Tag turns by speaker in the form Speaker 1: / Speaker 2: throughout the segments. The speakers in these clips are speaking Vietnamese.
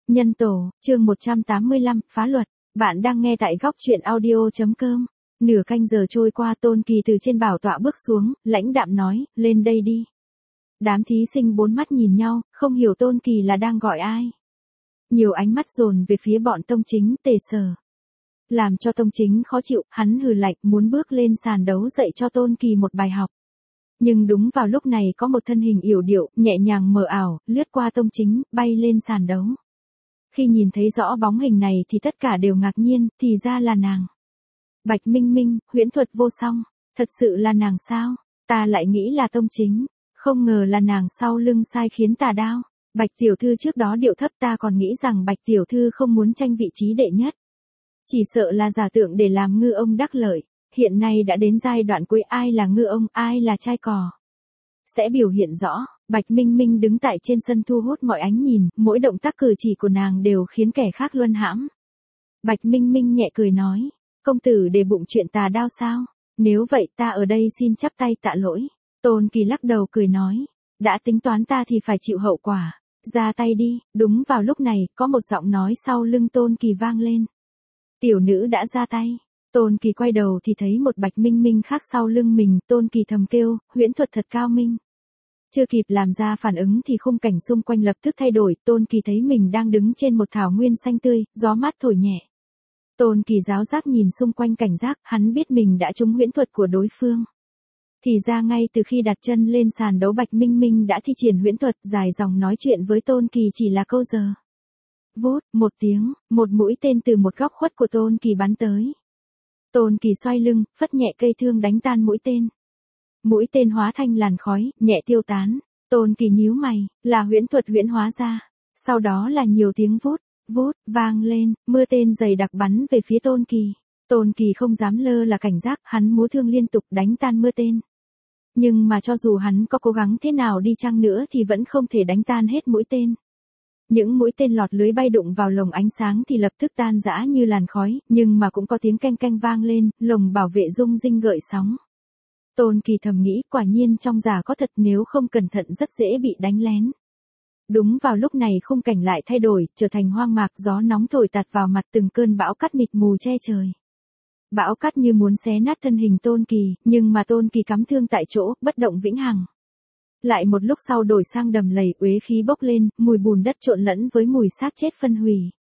Speaker 1: Nhân tổ, chương 185, phá luật. Bạn đang nghe tại góc truyện audio.com. Nửa canh giờ trôi qua, Tôn Kỳ từ trên bảo tọa bước xuống, lãnh đạm nói, lên đây đi. Đám thí sinh bốn mắt nhìn nhau, không hiểu Tôn Kỳ là đang gọi ai. Nhiều ánh mắt dồn về phía bọn Tông Chính, Tề Sở. Làm cho Tông Chính khó chịu, hắn hừ lạnh muốn bước lên sàn đấu dạy cho Tôn Kỳ một bài học. Nhưng đúng vào lúc này có một thân hình yểu điệu, nhẹ nhàng mờ ảo, lướt qua Tông Chính, bay lên sàn đấu. Khi nhìn thấy rõ bóng hình này thì tất cả đều ngạc nhiên, thì ra là nàng. Bạch Minh Minh, huyễn thuật vô song, thật sự là nàng sao? Ta lại nghĩ là Tông Chính, không ngờ là nàng sau lưng sai khiến tà đao. Bạch tiểu thư trước đó điệu thấp, ta còn nghĩ rằng Bạch tiểu thư không muốn tranh vị trí đệ nhất. Chỉ sợ là giả tượng để làm ngư ông đắc lợi, hiện nay đã đến giai đoạn cuối, ai là ngư ông, ai là trai cò. Sẽ biểu hiện rõ. Bạch Minh Minh đứng tại trên sân thu hút mọi ánh nhìn, mỗi động tác cử chỉ của nàng đều khiến kẻ khác luân hãm. Bạch Minh Minh nhẹ cười nói, công tử để bụng chuyện tà đao sao? Nếu vậy ta ở đây xin chắp tay tạ lỗi. Tôn Kỳ lắc đầu cười nói, đã tính toán ta thì phải chịu hậu quả. Ra tay đi. Đúng vào lúc này, có một giọng nói sau lưng Tôn Kỳ vang lên. Tiểu nữ đã ra tay. Tôn Kỳ quay đầu thì thấy một Bạch Minh Minh khác sau lưng mình, Tôn Kỳ thầm kêu, huyễn thuật thật cao minh. Chưa kịp làm ra phản ứng thì khung cảnh xung quanh lập tức thay đổi, Tôn Kỳ thấy mình đang đứng trên một thảo nguyên xanh tươi, gió mát thổi nhẹ. Tôn Kỳ giáo giác nhìn xung quanh cảnh giác, hắn biết mình đã trúng huyễn thuật của đối phương. Thì ra ngay từ khi đặt chân lên sàn đấu, Bạch Minh Minh đã thi triển huyễn thuật, dài dòng nói chuyện với Tôn Kỳ chỉ là câu giờ. Vút, một tiếng, một mũi tên từ một góc khuất của Tôn Kỳ bắn tới. Tôn Kỳ xoay lưng, phất nhẹ cây thương đánh tan mũi tên. Mũi tên hóa thành làn khói, nhẹ tiêu tán. Tôn Kỳ nhíu mày, là huyễn thuật huyễn hóa ra. Sau đó là nhiều tiếng vút, vút, vang lên, mưa tên dày đặc bắn về phía Tôn Kỳ. Tôn Kỳ không dám lơ là cảnh giác, hắn múa thương liên tục đánh tan mưa tên. Nhưng mà cho dù hắn có cố gắng thế nào đi chăng nữa thì vẫn không thể đánh tan hết mũi tên. Những mũi tên lọt lưới bay đụng vào lồng ánh sáng thì lập tức tan rã như làn khói, nhưng mà cũng có tiếng canh canh vang lên, lồng bảo vệ rung rinh gợn sóng. Tôn Kỳ thầm nghĩ, quả nhiên trong giả có thật, nếu không cẩn thận rất dễ bị đánh lén. Đúng vào lúc này khung cảnh lại thay đổi, trở thành hoang mạc, gió nóng thổi tạt vào mặt, từng cơn bão cát mịt mù che trời. Bão cát như muốn xé nát thân hình Tôn Kỳ, nhưng mà Tôn Kỳ cắm thương tại chỗ, bất động vĩnh hằng. Lại một lúc sau đổi sang đầm lầy, uế khí bốc lên, mùi bùn đất trộn lẫn với mùi xác chết phân hủy.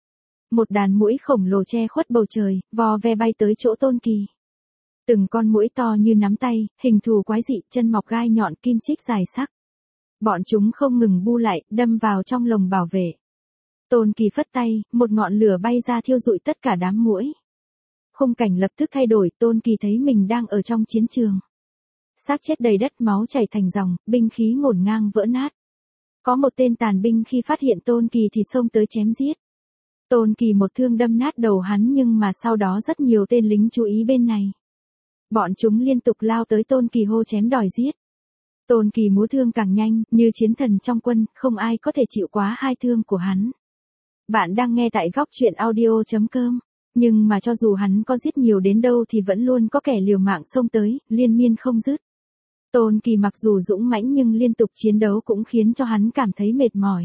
Speaker 1: Một đàn muỗi khổng lồ che khuất bầu trời, vò ve bay tới chỗ Tôn Kỳ. Từng con muỗi to như nắm tay, hình thù quái dị, chân mọc gai nhọn, kim chích dài sắc. Bọn chúng không ngừng bu lại, đâm vào trong lồng bảo vệ. Tôn Kỳ phất tay, một ngọn lửa bay ra thiêu rụi tất cả đám muỗi. Khung cảnh lập tức thay đổi, Tôn Kỳ thấy mình đang ở trong chiến trường. Xác chết đầy đất, máu chảy thành dòng, binh khí ngổn ngang vỡ nát. Có một tên tàn binh khi phát hiện Tôn Kỳ thì xông tới chém giết. Tôn Kỳ một thương đâm nát đầu hắn, nhưng mà sau đó rất nhiều tên lính chú ý bên này. Bọn chúng liên tục lao tới Tôn Kỳ hô chém đòi giết. Tôn Kỳ múa thương càng nhanh, như chiến thần trong quân, không ai có thể chịu quá hai thương của hắn. Bạn đang nghe tại góc truyện audio.com. Nhưng mà cho dù hắn có giết nhiều đến đâu thì vẫn luôn có kẻ liều mạng xông tới, liên miên không dứt. Tôn Kỳ mặc dù dũng mãnh nhưng liên tục chiến đấu cũng khiến cho hắn cảm thấy mệt mỏi.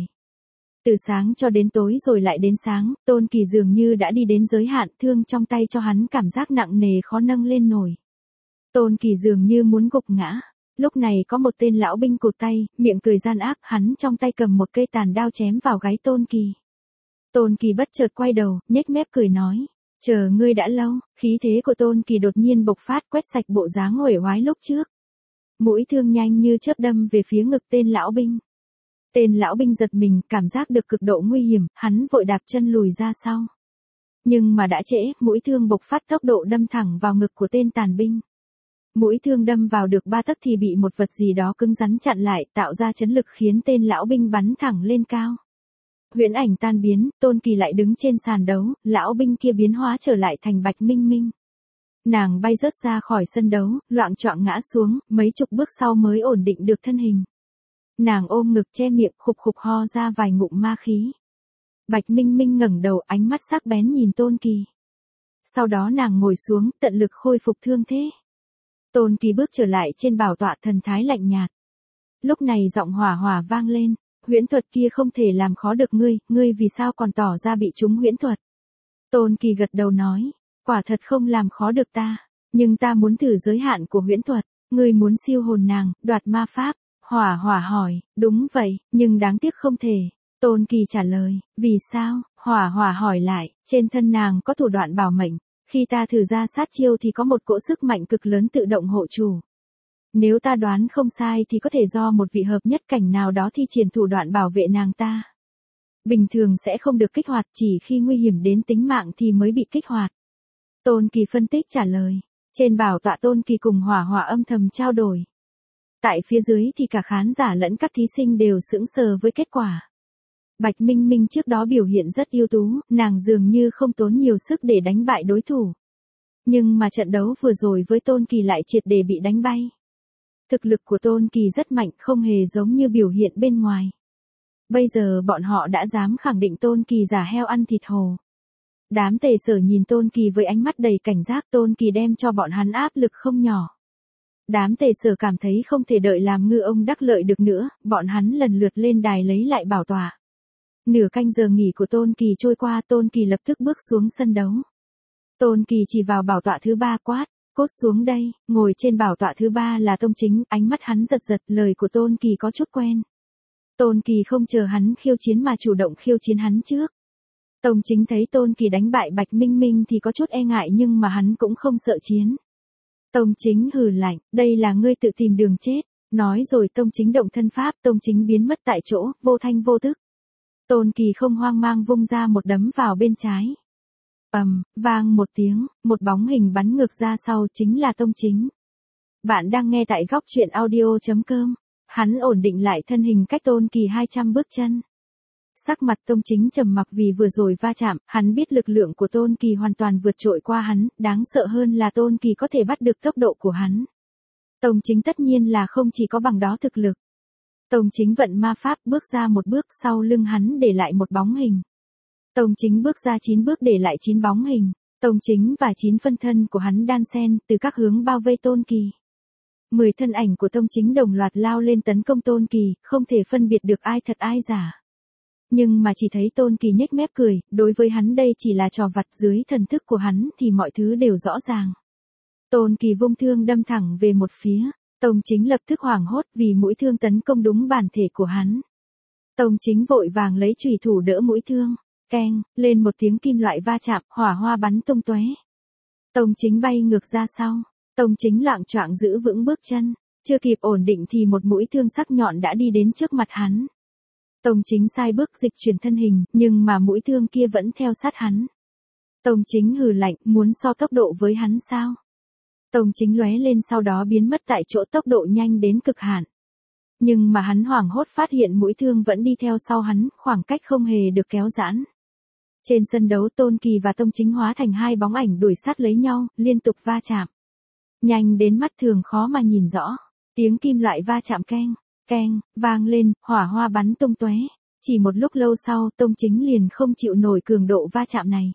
Speaker 1: Từ sáng cho đến tối rồi lại đến sáng, Tôn Kỳ dường như đã đi đến giới hạn, thương trong tay cho hắn cảm giác nặng nề khó nâng lên nổi. Tôn Kỳ dường như muốn gục ngã. Lúc này có một tên lão binh cụt tay, miệng cười gian ác, hắn trong tay cầm một cây tàn đao chém vào gáy Tôn Kỳ. Tôn Kỳ bất chợt quay đầu, nhếch mép cười nói, chờ ngươi đã lâu. Khí thế của Tôn Kỳ đột nhiên bộc phát, quét sạch bộ dáng uể oái lúc trước. Mũi thương nhanh như chớp đâm về phía ngực tên lão binh. Tên lão binh giật mình, cảm giác được cực độ nguy hiểm, hắn vội đạp chân lùi ra sau. Nhưng mà đã trễ, mũi thương bộc phát tốc độ đâm thẳng vào ngực của tên tàn binh. Mũi thương đâm vào được 3 tấc thì bị một vật gì đó cứng rắn chặn lại, tạo ra chấn lực khiến tên lão binh bắn thẳng lên cao. Huyễn ảnh tan biến, Tôn Kỳ lại đứng trên sàn đấu, lão binh kia biến hóa trở lại thành Bạch Minh Minh. Nàng bay rớt ra khỏi sân đấu, loạng choạng ngã xuống, mấy chục bước sau mới ổn định được thân hình. Nàng ôm ngực che miệng, khục khục ho ra vài ngụm ma khí. Bạch Minh Minh ngẩng đầu, ánh mắt sắc bén nhìn Tôn Kỳ. Sau đó nàng ngồi xuống, tận lực khôi phục thương thế. Tôn Kỳ bước trở lại trên bảo tọa, thần thái lạnh nhạt. Lúc này giọng hỏa hỏa vang lên, huyễn thuật kia không thể làm khó được ngươi vì sao còn tỏ ra bị trúng huyễn thuật. Tôn Kỳ gật đầu nói, quả thật không làm khó được ta, nhưng ta muốn thử giới hạn của huyễn thuật, ngươi muốn siêu hồn nàng, đoạt ma pháp. Hỏa Hỏa hỏi, đúng vậy, nhưng đáng tiếc không thể. Tôn Kỳ trả lời, vì sao? Hỏa Hỏa hỏi lại, trên thân nàng có thủ đoạn bảo mệnh, khi ta thử ra sát chiêu thì có một cỗ sức mạnh cực lớn tự động hộ chủ. Nếu ta đoán không sai thì có thể do một vị hợp nhất cảnh nào đó thi triển thủ đoạn bảo vệ nàng ta. Bình thường sẽ không được kích hoạt, chỉ khi nguy hiểm đến tính mạng thì mới bị kích hoạt. Tôn Kỳ phân tích trả lời. Trên bảo tọa Tôn Kỳ cùng Hỏa Hỏa âm thầm trao đổi. Tại phía dưới thì cả khán giả lẫn các thí sinh đều sững sờ với kết quả. Bạch Minh Minh trước đó biểu hiện rất ưu tú, nàng dường như không tốn nhiều sức để đánh bại đối thủ. Nhưng mà trận đấu vừa rồi với Tôn Kỳ lại triệt để bị đánh bay. Thực lực của Tôn Kỳ rất mạnh, không hề giống như biểu hiện bên ngoài. Bây giờ bọn họ đã dám khẳng định Tôn Kỳ giả heo ăn thịt hổ. Đám tề sở nhìn Tôn Kỳ với ánh mắt đầy cảnh giác, Tôn Kỳ đem cho bọn hắn áp lực không nhỏ. Đám tề sở cảm thấy không thể đợi làm ngư ông đắc lợi được nữa, bọn hắn lần lượt lên đài lấy lại bảo tọa. Nửa canh giờ nghỉ của Tôn Kỳ trôi qua, Tôn Kỳ lập tức bước xuống sân đấu. Tôn Kỳ chỉ vào bảo tọa thứ 3 quát, cốt xuống đây, ngồi trên bảo tọa thứ 3 là Tông Chính, ánh mắt hắn giật giật, lời của Tôn Kỳ có chút quen. Tôn Kỳ không chờ hắn khiêu chiến mà chủ động khiêu chiến hắn trước. Tông Chính thấy Tôn Kỳ đánh bại Bạch Minh Minh thì có chút e ngại nhưng mà hắn cũng không sợ chiến. Tông Chính hừ lạnh, đây là ngươi tự tìm đường chết. Nói rồi Tông Chính động thân pháp, Tông Chính biến mất tại chỗ, vô thanh vô tức. Tôn Kỳ không hoang mang vung ra một đấm vào bên trái. Vang một tiếng, một bóng hình bắn ngược ra sau, chính là Tông Chính. Bạn đang nghe tại góc truyện audio.com. Hắn ổn định lại thân hình cách Tôn Kỳ 200 bước chân. Sắc mặt Tông Chính trầm mặc vì vừa rồi va chạm, hắn biết lực lượng của Tôn Kỳ hoàn toàn vượt trội qua hắn, đáng sợ hơn là Tôn Kỳ có thể bắt được tốc độ của hắn. Tông Chính tất nhiên là không chỉ có bằng đó thực lực. Tông Chính vận ma pháp bước ra một bước, sau lưng hắn để lại một bóng hình. Tông Chính bước ra 9 bước để lại 9 bóng hình. Tông Chính và 9 phân thân của hắn đan xen từ các hướng bao vây Tôn Kỳ. 10 thân ảnh của Tông Chính đồng loạt lao lên tấn công Tôn Kỳ, không thể phân biệt được ai thật ai giả. Nhưng mà chỉ thấy Tôn Kỳ nhếch mép cười, đối với hắn đây chỉ là trò vặt, dưới thần thức của hắn thì mọi thứ đều rõ ràng. Tôn Kỳ vung thương đâm thẳng về một phía, Tông Chính lập tức hoảng hốt vì mũi thương tấn công đúng bản thể của hắn. Tông Chính vội vàng lấy chùy thủ đỡ mũi thương, keng, lên một tiếng kim loại va chạm, hỏa hoa bắn tung tóe. Tông Chính bay ngược ra sau, Tông Chính loạng choạng giữ vững bước chân, chưa kịp ổn định thì một mũi thương sắc nhọn đã đi đến trước mặt hắn. Tông Chính sai bước dịch chuyển thân hình, nhưng mà mũi thương kia vẫn theo sát hắn. Tông Chính hừ lạnh, muốn so tốc độ với hắn sao? Tông Chính lóe lên sau đó biến mất tại chỗ, tốc độ nhanh đến cực hạn. Nhưng mà hắn hoảng hốt phát hiện mũi thương vẫn đi theo sau hắn, khoảng cách không hề được kéo giãn. Trên sân đấu Tôn Kỳ và Tông Chính hóa thành hai bóng ảnh đuổi sát lấy nhau, liên tục va chạm. Nhanh đến mắt thường khó mà nhìn rõ. Tiếng kim loại va chạm keng, keng, vang lên, hỏa hoa bắn tung tóe. Chỉ một lúc lâu sau, Tông Chính liền không chịu nổi cường độ va chạm này.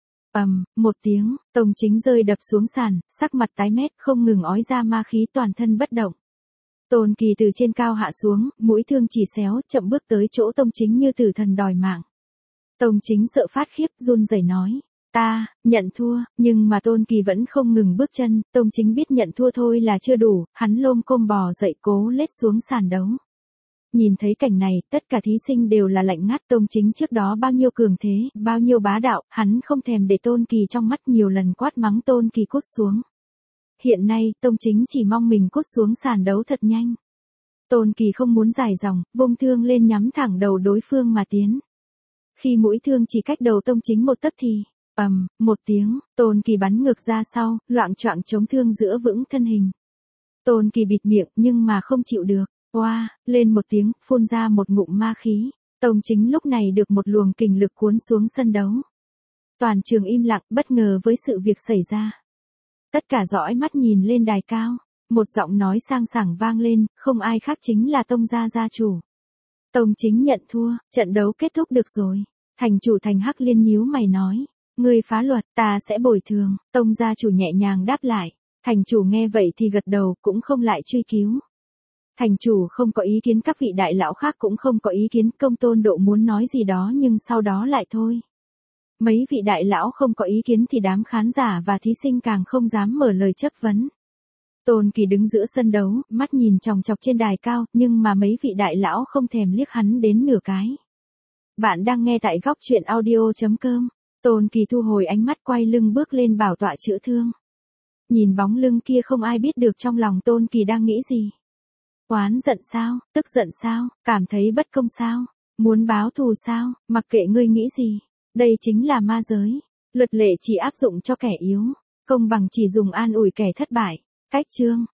Speaker 1: Một tiếng, Tông Chính rơi đập xuống sàn, sắc mặt tái mét, không ngừng ói ra ma khí, toàn thân bất động. Tôn Kỳ từ trên cao hạ xuống, mũi thương chỉ xéo, chậm bước tới chỗ Tông Chính như tử thần đòi mạng. Tông Chính sợ phát khiếp, run rẩy nói, ta, nhận thua, nhưng mà Tôn Kỳ vẫn không ngừng bước chân, Tông Chính biết nhận thua thôi là chưa đủ, hắn lôm côm bò dậy cố lết xuống sàn đấu. Nhìn thấy cảnh này, tất cả thí sinh đều là lạnh ngắt, Tông Chính trước đó bao nhiêu cường thế, bao nhiêu bá đạo, hắn không thèm để Tôn Kỳ trong mắt, nhiều lần quát mắng Tôn Kỳ cút xuống. Hiện nay, Tông Chính chỉ mong mình cút xuống sàn đấu thật nhanh. Tôn Kỳ không muốn dài dòng, vung thương lên nhắm thẳng đầu đối phương mà tiến. Khi mũi thương chỉ cách đầu Tông Chính một tấc thì, một tiếng, Tôn Kỳ bắn ngược ra sau, loạng choạng chống thương giữa vững thân hình. Tôn Kỳ bịt miệng nhưng mà không chịu được. Lên một tiếng, phun ra một ngụm ma khí. Tông Chính lúc này được một luồng kình lực cuốn xuống sân đấu. Toàn trường im lặng, bất ngờ với sự việc xảy ra. Tất cả dõi mắt nhìn lên đài cao. Một giọng nói sang sảng vang lên, không ai khác chính là Tông gia gia chủ. Tông Chính nhận thua, trận đấu kết thúc được rồi. Thành chủ Thành Hắc Liên nhíu mày nói, ngươi phá luật, ta sẽ bồi thường. Tông gia chủ nhẹ nhàng đáp lại. Thành chủ nghe vậy thì gật đầu, cũng không lại truy cứu. Thành chủ không có ý kiến, các vị đại lão khác cũng không có ý kiến, Công Tôn Độ muốn nói gì đó nhưng sau đó lại thôi. Mấy vị đại lão không có ý kiến thì đám khán giả và thí sinh càng không dám mở lời chất vấn. Tôn Kỳ đứng giữa sân đấu, mắt nhìn chòng chọc trên đài cao, nhưng mà mấy vị đại lão không thèm liếc hắn đến nửa cái. Bạn đang nghe tại góc truyện audio.com. Tôn Kỳ thu hồi ánh mắt, quay lưng bước lên bảo tọa chữa thương. Nhìn bóng lưng kia không ai biết được trong lòng Tôn Kỳ đang nghĩ gì. Oán giận sao, tức giận sao, cảm thấy bất công sao, muốn báo thù sao, mặc kệ ngươi nghĩ gì. Đây chính là ma giới. Luật lệ chỉ áp dụng cho kẻ yếu, công bằng chỉ dùng an ủi kẻ thất bại. Cách chương